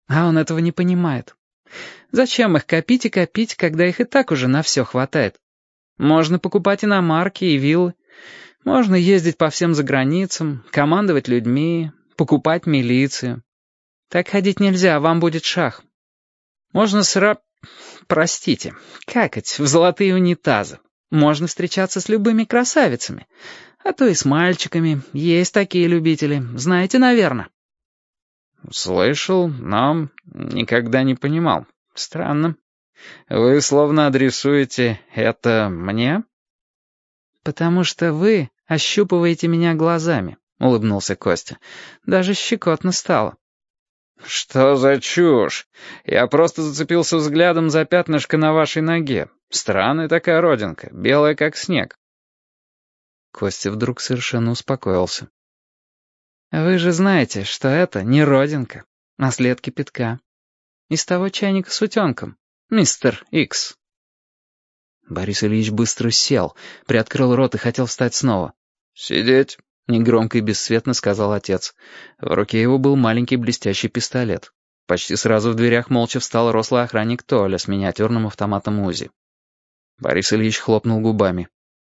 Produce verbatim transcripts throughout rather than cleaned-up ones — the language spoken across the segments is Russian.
А он этого не понимает. Зачем их копить и копить, когда их и так уже на все хватает? Можно покупать иномарки и виллы. Можно ездить по всем заграницам, командовать людьми, покупать милицию. Так ходить нельзя, вам будет шах. Можно сра... Простите, какать в золотые унитазы. Можно встречаться с любыми красавицами. А то и с мальчиками. Есть такие любители. Знаете, наверное. Слышал, но никогда не понимал. Странно. Вы словно адресуете это мне? Потому что вы ощупываете меня глазами, улыбнулся Костя. Даже щекотно стало. Что за чушь? Я просто зацепился взглядом за пятнышко на вашей ноге. Странная такая родинка, белая как снег. Костя вдруг совершенно успокоился. Вы же знаете, что это не родинка, а след кипятка. Из того чайника с утенком, мистер Икс. Борис Ильич быстро сел, приоткрыл рот и хотел встать снова. «Сидеть», — негромко и бесцветно сказал отец. В руке его был маленький блестящий пистолет. Почти сразу в дверях молча встал рослый охранник Толя с миниатюрным автоматом УЗИ. Борис Ильич хлопнул губами.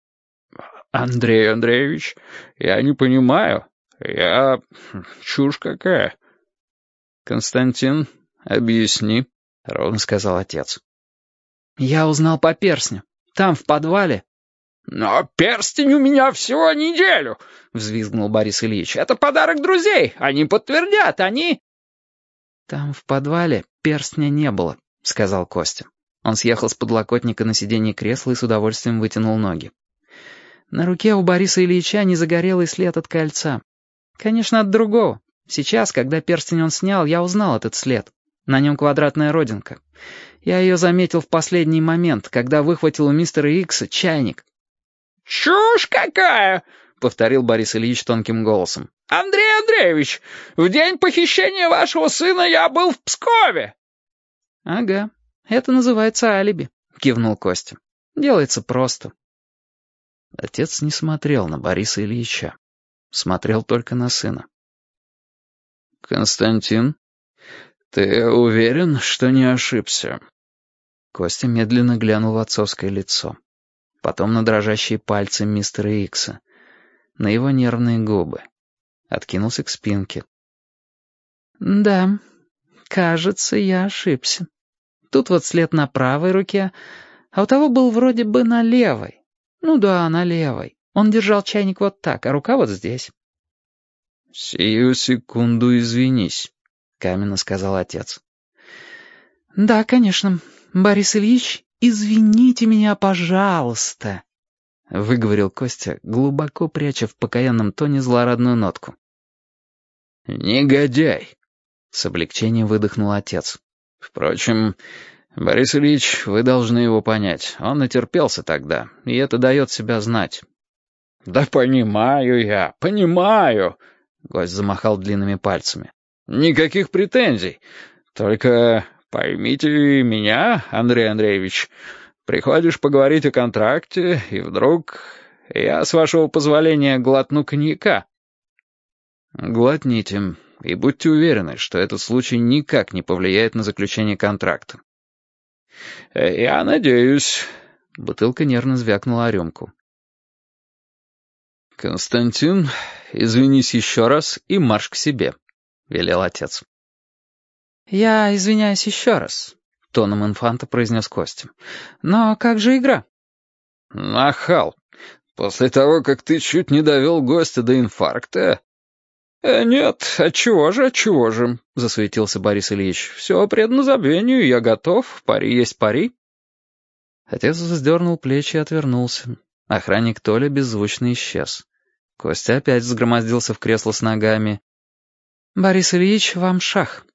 «Андрей Андреевич, я не понимаю. Я... чушь какая». «Константин, объясни», — ровно сказал отец. «Я узнал по перстню. Там, в подвале...» «Но перстень у меня всего неделю», — взвизгнул Борис Ильич. «Это подарок друзей. Они подтвердят, они...» «Там, в подвале, перстня не было», — сказал Костя. Он съехал с подлокотника на сиденье кресла и с удовольствием вытянул ноги. На руке у Бориса Ильича не загорелый след от кольца. Конечно, от другого. Сейчас, когда перстень он снял, я узнал этот след. На нем квадратная родинка. Я ее заметил в последний момент, когда выхватил у мистера Икса чайник. «Чушь какая!» — повторил Борис Ильич тонким голосом. «Андрей Андреевич, в день похищения вашего сына я был в Пскове!» «Ага, это называется алиби», — кивнул Костя. «Делается просто». Отец не смотрел на Бориса Ильича. Смотрел только на сына. «Константин, ты уверен, что не ошибся?» Костя медленно глянул в отцовское лицо. Потом на дрожащие пальцы мистера Икса. На его нервные губы. Откинулся к спинке. «Да, кажется, я ошибся. Тут вот след на правой руке, а у того был вроде бы на левой. Ну да, на левой. Он держал чайник вот так, а рука вот здесь». «Сию секунду извинись», — каменно сказал отец. «Да, конечно. Борис Ильич, извините меня, пожалуйста», — выговорил Костя, глубоко пряча в покаянном тоне злорадную нотку. «Негодяй», — с облегчением выдохнул отец. «Впрочем, Борис Ильич, вы должны его понять. Он натерпелся тогда, и это дает себя знать». «Да понимаю я, понимаю», — гость замахал длинными пальцами. «Никаких претензий. Только поймите меня, Андрей Андреевич. Приходишь поговорить о контракте, и вдруг я, с вашего позволения, глотну коньяка». «Глотните, и будьте уверены, что этот случай никак не повлияет на заключение контракта». «Я надеюсь». Бутылка нервно звякнула о рюмку. «Константин, извинись еще раз и марш к себе», — велел отец. «Я извиняюсь еще раз», — тоном инфанта произнес Костя. «Но как же игра?» «Нахал! После того, как ты чуть не довел гостя до инфаркта...» «Э, «Нет, отчего же, отчего же», — засуетился Борис Ильич. «Все предано забвению, я готов, пари есть пари». Отец вздернул плечи и отвернулся. Охранник Толя беззвучно исчез. Костя опять взгромоздился в кресло с ногами. «Борис Ильич, вам шах».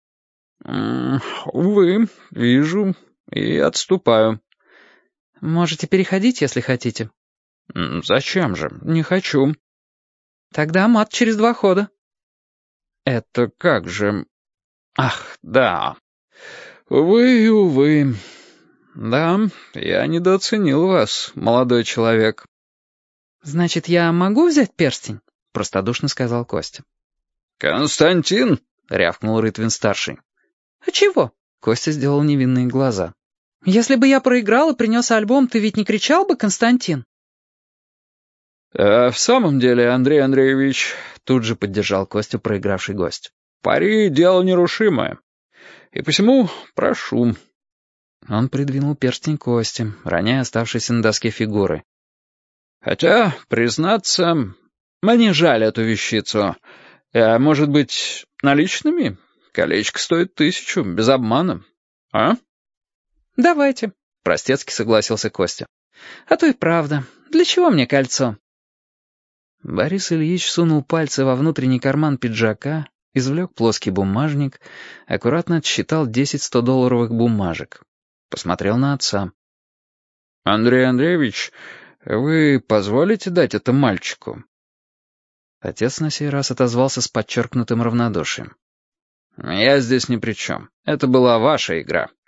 «Увы, вижу и отступаю». «Можете переходить, если хотите». «Зачем же? Не хочу». «Тогда мат через два хода». «Это как же...» «Ах, да. Увы, увы. Да, я недооценил вас, молодой человек». «Значит, я могу взять перстень?» — простодушно сказал Костя. «Константин!» — рявкнул Рытвин-старший. «А чего?» — Костя сделал невинные глаза. «Если бы я проиграл и принес альбом, ты ведь не кричал бы, Константин?» «А в самом деле, Андрей Андреевич», — тут же поддержал Костю проигравший гость, «пари — дело нерушимое. И посему прошу». Он придвинул перстень Кости, роняя оставшиеся на доске фигуры. «Хотя, признаться, мне жаль эту вещицу. А может быть, наличными? Колечко стоит тысячу, без обмана. А?» «Давайте», — простецки согласился Костя. «А то и правда. Для чего мне кольцо?» Борис Ильич сунул пальцы во внутренний карман пиджака, извлек плоский бумажник, аккуратно отсчитал десять стодолларовых бумажек. Посмотрел на отца. «Андрей Андреевич, вы позволите дать это мальчику?» Отец на сей раз отозвался с подчеркнутым равнодушием. «Я здесь ни при чем. Это была ваша игра.